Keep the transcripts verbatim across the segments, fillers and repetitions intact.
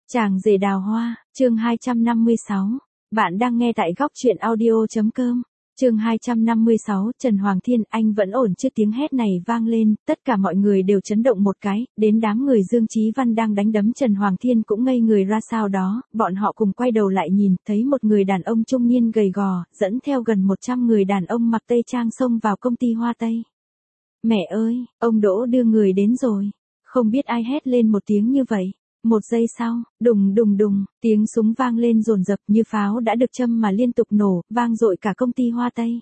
Chàng rể đào hoa, chương hai trăm năm mươi sáu. Bạn đang nghe tại góc truyện audio.com. Chương hai trăm năm mươi sáu, Trần Hoàng Thiên, anh vẫn ổn chứ? Tiếng hét này vang lên, tất cả mọi người đều chấn động một cái, đến đám người Dương Chí Văn đang đánh đấm Trần Hoàng Thiên cũng ngây người ra sao đó, bọn họ cùng quay đầu lại nhìn, thấy một người đàn ông trung niên gầy gò, dẫn theo gần một trăm người đàn ông mặc tây trang xông vào công ty Hoa Tây. Mẹ ơi, ông Đỗ đưa người đến rồi. Không biết ai hét lên một tiếng như vậy. Một giây sau, đùng đùng đùng, tiếng súng vang lên dồn dập như pháo đã được châm mà liên tục nổ, vang dội cả công ty Hoa Tây.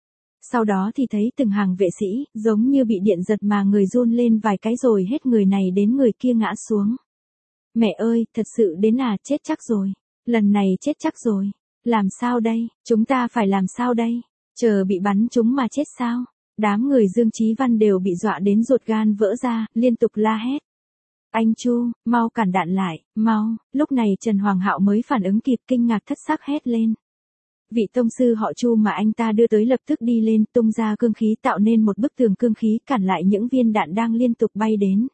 Sau đó thì thấy từng hàng vệ sĩ, giống như bị điện giật mà người run lên vài cái rồi hết người này đến người kia ngã xuống. Mẹ ơi, thật sự đến à, chết chắc rồi. Lần này chết chắc rồi. Làm sao đây, chúng ta phải làm sao đây? Chờ bị bắn chúng mà chết sao? Đám người Dương Chí Văn đều bị dọa đến ruột gan vỡ ra, liên tục la hét. Anh Chu, mau cản đạn lại, mau. Lúc này Trần Hoàng Hạo mới phản ứng kịp, kinh ngạc thất sắc hét lên. Vị tông sư họ Chu mà anh ta đưa tới lập tức đi lên, tung ra cương khí tạo nên một bức tường cương khí cản lại những viên đạn đang liên tục bay đến.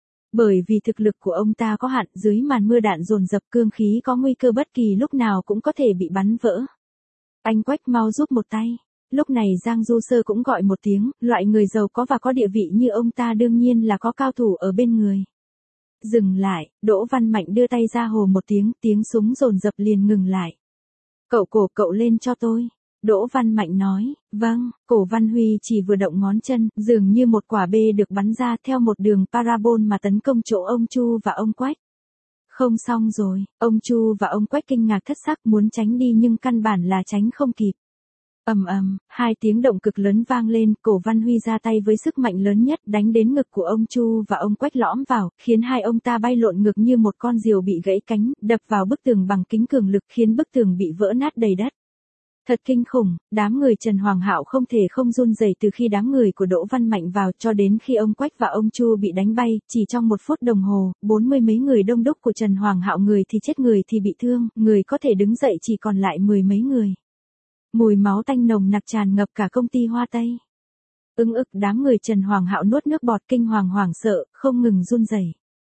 Bởi vì thực lực của ông ta có hạn, dưới màn mưa đạn dồn dập, cương khí có nguy cơ bất kỳ lúc nào cũng có thể bị bắn vỡ. Anh Quách, mau giúp một tay. Lúc này Giang Du Sơ cũng gọi một tiếng, loại người giàu có và có địa vị như ông ta đương nhiên là có cao thủ ở bên người. Dừng lại, Đỗ Văn Mạnh đưa tay ra hồ một tiếng, tiếng súng dồn dập liền ngừng lại. Cậu cổ cậu lên cho tôi. Đỗ Văn Mạnh nói, vâng. Cổ Văn Huy chỉ vừa động ngón chân, dường như một quả bê được bắn ra theo một đường parabol mà tấn công chỗ ông Chu và ông Quách. Không xong rồi, ông Chu và ông Quách kinh ngạc thất sắc muốn tránh đi nhưng căn bản là tránh không kịp. Ầm ầm, hai tiếng động cực lớn vang lên, Cổ Văn Huy ra tay với sức mạnh lớn nhất đánh đến ngực của ông Chu và ông Quách lõm vào, khiến hai ông ta bay lộn ngược như một con diều bị gãy cánh, đập vào bức tường bằng kính cường lực khiến bức tường bị vỡ nát đầy đất. Thật kinh khủng, đám người Trần Hoàng Hạo không thể không run rẩy từ khi đám người của Đỗ Văn Mạnh vào cho đến khi ông Quách và ông Chu bị đánh bay, chỉ trong một phút đồng hồ, bốn mươi mấy người đông đúc của Trần Hoàng Hạo người thì chết người thì bị thương, người có thể đứng dậy chỉ còn lại mười mấy người. Mùi máu tanh nồng nặc tràn ngập cả công ty Hoa Tây. Ưng ức, đám người Trần Hoàng Hạo nuốt nước bọt kinh hoàng hoảng sợ, không ngừng run rẩy.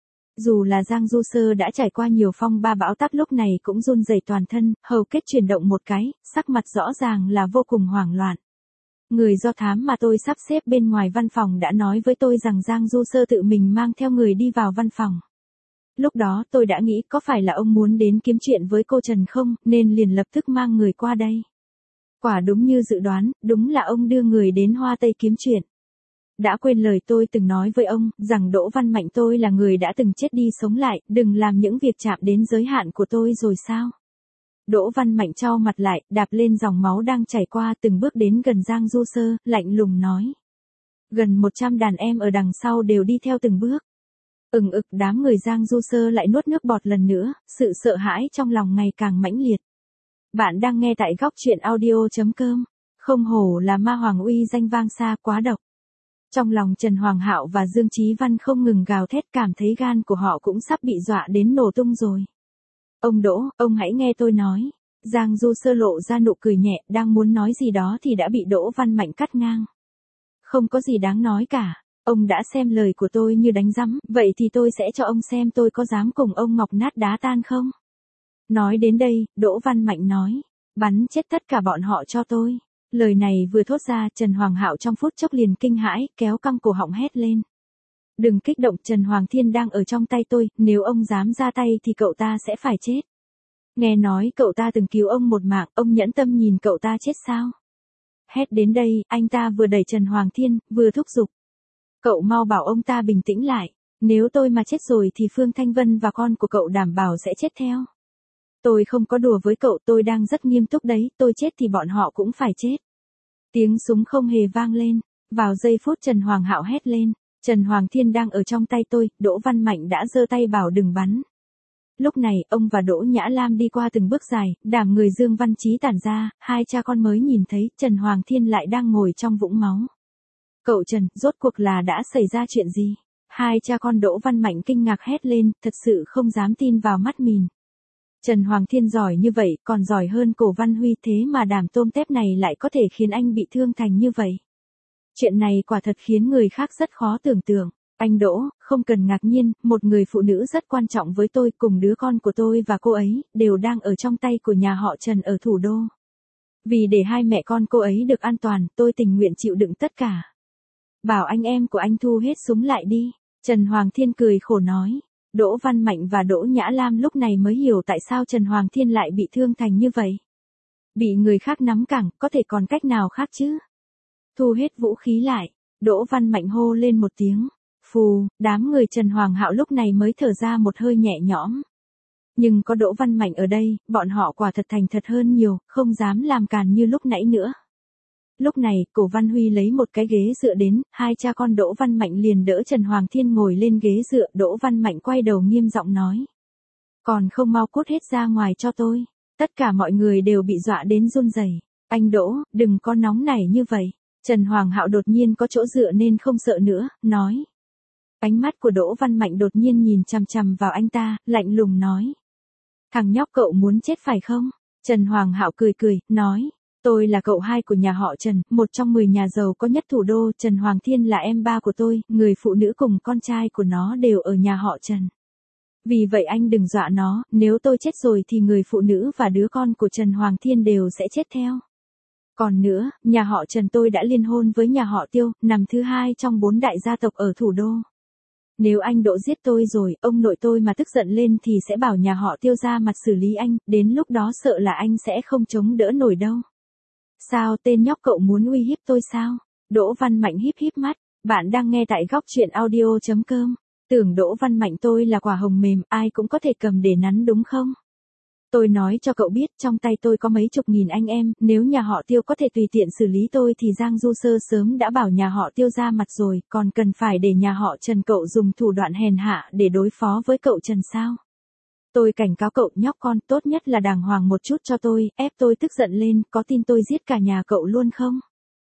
Dù là Giang Du Sơ đã trải qua nhiều phong ba bão táp lúc này cũng run rẩy toàn thân, hầu kết chuyển động một cái, sắc mặt rõ ràng là vô cùng hoảng loạn. Người do thám mà tôi sắp xếp bên ngoài văn phòng đã nói với tôi rằng Giang Du Sơ tự mình mang theo người đi vào văn phòng. Lúc đó tôi đã nghĩ có phải là ông muốn đến kiếm chuyện với cô Trần không, nên liền lập tức mang người qua đây. Quả đúng như dự đoán, đúng là ông đưa người đến Hoa Tây kiếm chuyện. Đã quên lời tôi từng nói với ông, rằng Đỗ Văn Mạnh tôi là người đã từng chết đi sống lại, đừng làm những việc chạm đến giới hạn của tôi rồi sao? Đỗ Văn Mạnh chau mặt lại, đạp lên dòng máu đang chảy qua từng bước đến gần Giang Du Sơ, lạnh lùng nói. Gần một trăm đàn em ở đằng sau đều đi theo từng bước. Ừng ực, đám người Giang Du Sơ lại nuốt nước bọt lần nữa, sự sợ hãi trong lòng ngày càng mãnh liệt. Bạn đang nghe tại góc truyện audio.com. Không hổ là ma hoàng uy danh vang xa, quá độc. Trong lòng Trần Hoàng Hạo và Dương Chí Văn không ngừng gào thét, cảm thấy gan của họ cũng sắp bị dọa đến nổ tung rồi. Ông Đỗ, ông hãy nghe tôi nói. Giang Du Sơ lộ ra nụ cười nhẹ, đang muốn nói gì đó thì đã bị Đỗ Văn Mạnh cắt ngang. Không có gì đáng nói cả. Ông đã xem lời của tôi như đánh rắm, vậy thì tôi sẽ cho ông xem tôi có dám cùng ông ngọc nát đá tan không? Nói đến đây, Đỗ Văn Mạnh nói, bắn chết tất cả bọn họ cho tôi. Lời này vừa thốt ra, Trần Hoàng Hạo trong phút chốc liền kinh hãi, kéo căng cổ họng hét lên. Đừng kích động, Trần Hoàng Thiên đang ở trong tay tôi, nếu ông dám ra tay thì cậu ta sẽ phải chết. Nghe nói cậu ta từng cứu ông một mạng, ông nhẫn tâm nhìn cậu ta chết sao? Hét đến đây, anh ta vừa đẩy Trần Hoàng Thiên, vừa thúc giục. Cậu mau bảo ông ta bình tĩnh lại, nếu tôi mà chết rồi thì Phương Thanh Vân và con của cậu đảm bảo sẽ chết theo. Tôi không có đùa với cậu, tôi đang rất nghiêm túc đấy, tôi chết thì bọn họ cũng phải chết. Tiếng súng không hề vang lên, vào giây phút Trần Hoàng Hạo hét lên, Trần Hoàng Thiên đang ở trong tay tôi, Đỗ Văn Mạnh đã giơ tay bảo đừng bắn. Lúc này, ông và Đỗ Nhã Lam đi qua từng bước dài, đám người Dương Văn Chí tản ra, hai cha con mới nhìn thấy Trần Hoàng Thiên lại đang ngồi trong vũng máu. Cậu Trần, rốt cuộc là đã xảy ra chuyện gì? Hai cha con Đỗ Văn Mạnh kinh ngạc hét lên, thật sự không dám tin vào mắt mình. Trần Hoàng Thiên giỏi như vậy, còn giỏi hơn Cổ Văn Huy, thế mà đàm tôm tép này lại có thể khiến anh bị thương thành như vậy. Chuyện này quả thật khiến người khác rất khó tưởng tượng. Anh Đỗ, không cần ngạc nhiên, một người phụ nữ rất quan trọng với tôi cùng đứa con của tôi và cô ấy, đều đang ở trong tay của nhà họ Trần ở thủ đô. Vì để hai mẹ con cô ấy được an toàn, tôi tình nguyện chịu đựng tất cả. Bảo anh em của anh thu hết súng lại đi. Trần Hoàng Thiên cười khổ nói. Đỗ Văn Mạnh và Đỗ Nhã Lam lúc này mới hiểu tại sao Trần Hoàng Thiên lại bị thương thành như vậy. Bị người khác nắm cẳng, có thể còn cách nào khác chứ? Thu hết vũ khí lại. Đỗ Văn Mạnh hô lên một tiếng. Phù, đám người Trần Hoàng Hạo lúc này mới thở ra một hơi nhẹ nhõm. Nhưng có Đỗ Văn Mạnh ở đây, bọn họ quả thật thành thật hơn nhiều, không dám làm càn như lúc nãy nữa. Lúc này, Cổ Văn Huy lấy một cái ghế dựa đến, hai cha con Đỗ Văn Mạnh liền đỡ Trần Hoàng Thiên ngồi lên ghế dựa. Đỗ Văn Mạnh quay đầu nghiêm giọng nói. Còn không mau cút hết ra ngoài cho tôi. Tất cả mọi người đều bị dọa đến run rẩy. Anh Đỗ, đừng có nóng nảy như vậy. Trần Hoàng Hạo đột nhiên có chỗ dựa nên không sợ nữa, nói. Ánh mắt của Đỗ Văn Mạnh đột nhiên nhìn chằm chằm vào anh ta, lạnh lùng nói. Thằng nhóc cậu muốn chết phải không? Trần Hoàng Hạo cười cười, nói. Tôi là cậu hai của nhà họ Trần, một trong mười nhà giàu có nhất thủ đô. Trần Hoàng Thiên là em ba của tôi, người phụ nữ cùng con trai của nó đều ở nhà họ Trần. Vì vậy anh đừng dọa nó, nếu tôi chết rồi thì người phụ nữ và đứa con của Trần Hoàng Thiên đều sẽ chết theo. Còn nữa, nhà họ Trần tôi đã liên hôn với nhà họ Tiêu, nằm thứ hai trong bốn đại gia tộc ở thủ đô. Nếu anh Đỗ giết tôi rồi, ông nội tôi mà tức giận lên thì sẽ bảo nhà họ Tiêu ra mặt xử lý anh, đến lúc đó sợ là anh sẽ không chống đỡ nổi đâu. Sao tên nhóc cậu muốn uy hiếp tôi sao? Đỗ Văn Mạnh híp híp mắt, bạn đang nghe tại góc truyện audio chấm com. Tưởng Đỗ Văn Mạnh tôi là quả hồng mềm, ai cũng có thể cầm để nắn đúng không? Tôi nói cho cậu biết, trong tay tôi có mấy chục nghìn anh em, nếu nhà họ Tiêu có thể tùy tiện xử lý tôi thì Giang Du Sơ sớm đã bảo nhà họ Tiêu ra mặt rồi, còn cần phải để nhà họ Trần cậu dùng thủ đoạn hèn hạ để đối phó với cậu Trần sao? Tôi cảnh cáo cậu nhóc con, tốt nhất là đàng hoàng một chút cho tôi, ép tôi tức giận lên, có tin tôi giết cả nhà cậu luôn không?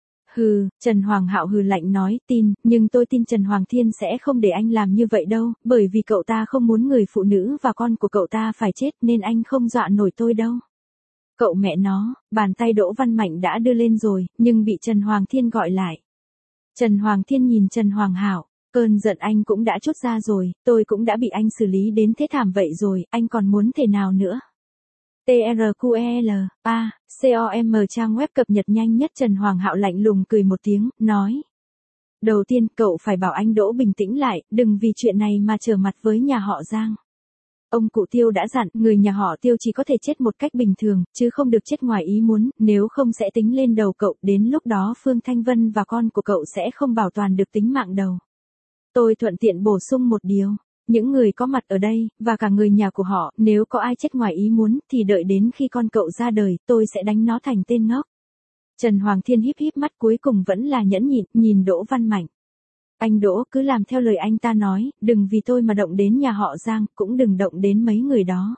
Hừ, Trần Hoàng Hạo hừ lạnh nói, tin, nhưng tôi tin Trần Hoàng Thiên sẽ không để anh làm như vậy đâu, bởi vì cậu ta không muốn người phụ nữ và con của cậu ta phải chết nên anh không dọa nổi tôi đâu. Cậu mẹ nó, bàn tay Đỗ Văn Mạnh đã đưa lên rồi, nhưng bị Trần Hoàng Thiên gọi lại. Trần Hoàng Thiên nhìn Trần Hoàng Hạo, cơn giận anh cũng đã trút ra rồi, tôi cũng đã bị anh xử lý đến thế thảm vậy rồi, anh còn muốn thể nào nữa? tê rờ quy lờ, a, com trang web cập nhật nhanh nhất. Trần Hoàng Hạo lạnh lùng cười một tiếng, nói. Đầu tiên, cậu phải bảo anh Đỗ bình tĩnh lại, đừng vì chuyện này mà trở mặt với nhà họ Giang. Ông cụ Tiêu đã dặn, người nhà họ Tiêu chỉ có thể chết một cách bình thường, chứ không được chết ngoài ý muốn, nếu không sẽ tính lên đầu cậu, đến lúc đó Phương Thanh Vân và con của cậu sẽ không bảo toàn được tính mạng đầu. Tôi thuận tiện bổ sung một điều. Những người có mặt ở đây, và cả người nhà của họ, nếu có ai chết ngoài ý muốn, thì đợi đến khi con cậu ra đời, tôi sẽ đánh nó thành tên ngốc. Trần Hoàng Thiên híp híp mắt cuối cùng vẫn là nhẫn nhịn, nhìn Đỗ Văn Mạnh. Anh Đỗ cứ làm theo lời anh ta nói, đừng vì tôi mà động đến nhà họ Giang, cũng đừng động đến mấy người đó.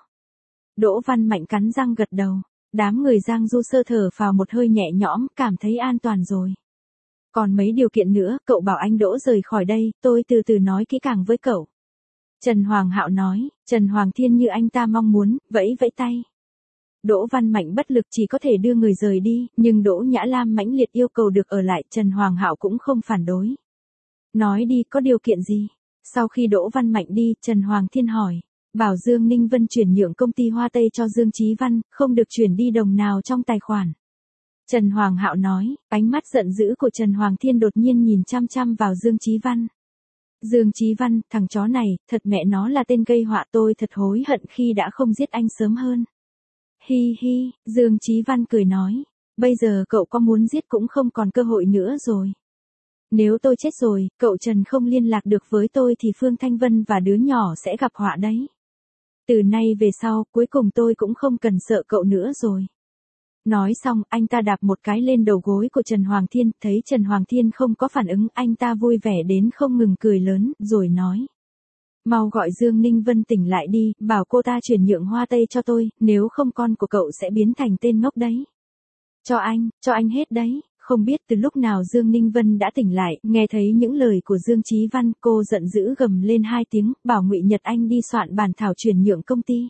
Đỗ Văn Mạnh cắn răng gật đầu, đám người Giang Du Sơ thở phào một hơi nhẹ nhõm, cảm thấy an toàn rồi. Còn mấy điều kiện nữa, cậu bảo anh Đỗ rời khỏi đây, tôi từ từ nói kỹ càng với cậu. Trần Hoàng Hạo nói, Trần Hoàng Thiên như anh ta mong muốn, vẫy vẫy tay. Đỗ Văn Mạnh bất lực chỉ có thể đưa người rời đi, nhưng Đỗ Nhã Lam mãnh liệt yêu cầu được ở lại, Trần Hoàng Hạo cũng không phản đối. Nói đi, có điều kiện gì? Sau khi Đỗ Văn Mạnh đi, Trần Hoàng Thiên hỏi, bảo Dương Ninh Vân chuyển nhượng công ty Hoa Tây cho Dương Chí Văn, không được chuyển đi đồng nào trong tài khoản. Trần Hoàng Hạo nói, ánh mắt giận dữ của Trần Hoàng Thiên đột nhiên nhìn chăm chăm vào Dương Chí Văn. Dương Chí Văn, thằng chó này, thật mẹ nó là tên gây họa, tôi thật hối hận khi đã không giết anh sớm hơn. Hi hi, Dương Chí Văn cười nói, bây giờ cậu có muốn giết cũng không còn cơ hội nữa rồi. Nếu tôi chết rồi, cậu Trần không liên lạc được với tôi thì Phương Thanh Vân và đứa nhỏ sẽ gặp họa đấy. Từ nay về sau, cuối cùng tôi cũng không cần sợ cậu nữa rồi. Nói xong, anh ta đạp một cái lên đầu gối của Trần Hoàng Thiên, thấy Trần Hoàng Thiên không có phản ứng, anh ta vui vẻ đến không ngừng cười lớn, rồi nói. Mau gọi Dương Ninh Vân tỉnh lại đi, bảo cô ta chuyển nhượng Hoa Tây cho tôi, nếu không con của cậu sẽ biến thành tên ngốc đấy. Cho anh, cho anh hết đấy. Không biết từ lúc nào Dương Ninh Vân đã tỉnh lại, nghe thấy những lời của Dương Chí Văn, cô giận dữ gầm lên hai tiếng, bảo Ngụy Nhật Anh đi soạn bản thảo chuyển nhượng công ty.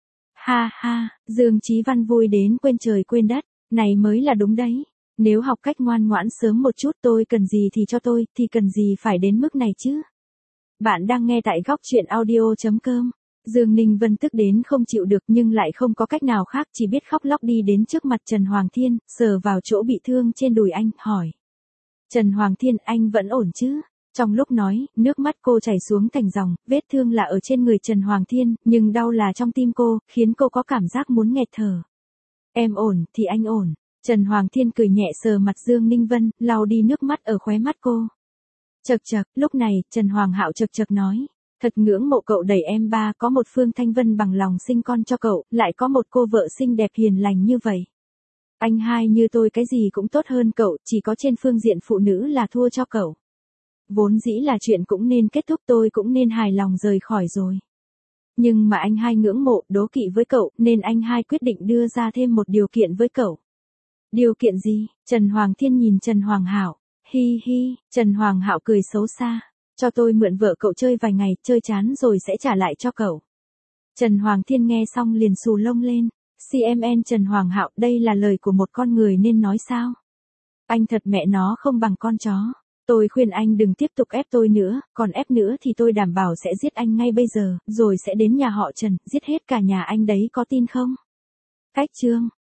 Ha ha, Dương Chí Văn vui đến quên trời quên đất, này mới là đúng đấy. Nếu học cách ngoan ngoãn sớm một chút, tôi cần gì thì cho tôi, thì cần gì phải đến mức này chứ. Bạn đang nghe tại góc chuyện audio chấm com. Dương Ninh Vân tức đến không chịu được nhưng lại không có cách nào khác, chỉ biết khóc lóc đi đến trước mặt Trần Hoàng Thiên, sờ vào chỗ bị thương trên đùi anh, hỏi. Trần Hoàng Thiên, anh vẫn ổn chứ? Trong lúc nói, nước mắt cô chảy xuống thành dòng, vết thương là ở trên người Trần Hoàng Thiên, nhưng đau là trong tim cô, khiến cô có cảm giác muốn nghẹt thở. Em ổn, thì anh ổn. Trần Hoàng Thiên cười nhẹ sờ mặt Dương Ninh Vân, lau đi nước mắt ở khóe mắt cô. Chậc chậc, lúc này, Trần Hoàng Hạo chậc chậc nói. Thật ngưỡng mộ cậu đẩy em ba, có một Phương Thanh Vân bằng lòng sinh con cho cậu, lại có một cô vợ xinh đẹp hiền lành như vậy. Anh hai như tôi cái gì cũng tốt hơn cậu, chỉ có trên phương diện phụ nữ là thua cho cậu. Vốn dĩ là chuyện cũng nên kết thúc, tôi cũng nên hài lòng rời khỏi rồi. Nhưng mà anh hai ngưỡng mộ, đố kỵ với cậu, nên anh hai quyết định đưa ra thêm một điều kiện với cậu. Điều kiện gì? Trần Hoàng Thiên nhìn Trần Hoàng Hạo. Hi hi, Trần Hoàng Hạo cười xấu xa. Cho tôi mượn vợ cậu chơi vài ngày, chơi chán rồi sẽ trả lại cho cậu. Trần Hoàng Thiên nghe xong liền xù lông lên. xê em en Trần Hoàng Hạo, đây là lời của một con người nên nói sao? Anh thật mẹ nó không bằng con chó. Tôi khuyên anh đừng tiếp tục ép tôi nữa, còn ép nữa thì tôi đảm bảo sẽ giết anh ngay bây giờ, rồi sẽ đến nhà họ Trần, giết hết cả nhà anh đấy, có tin không? Cách chương.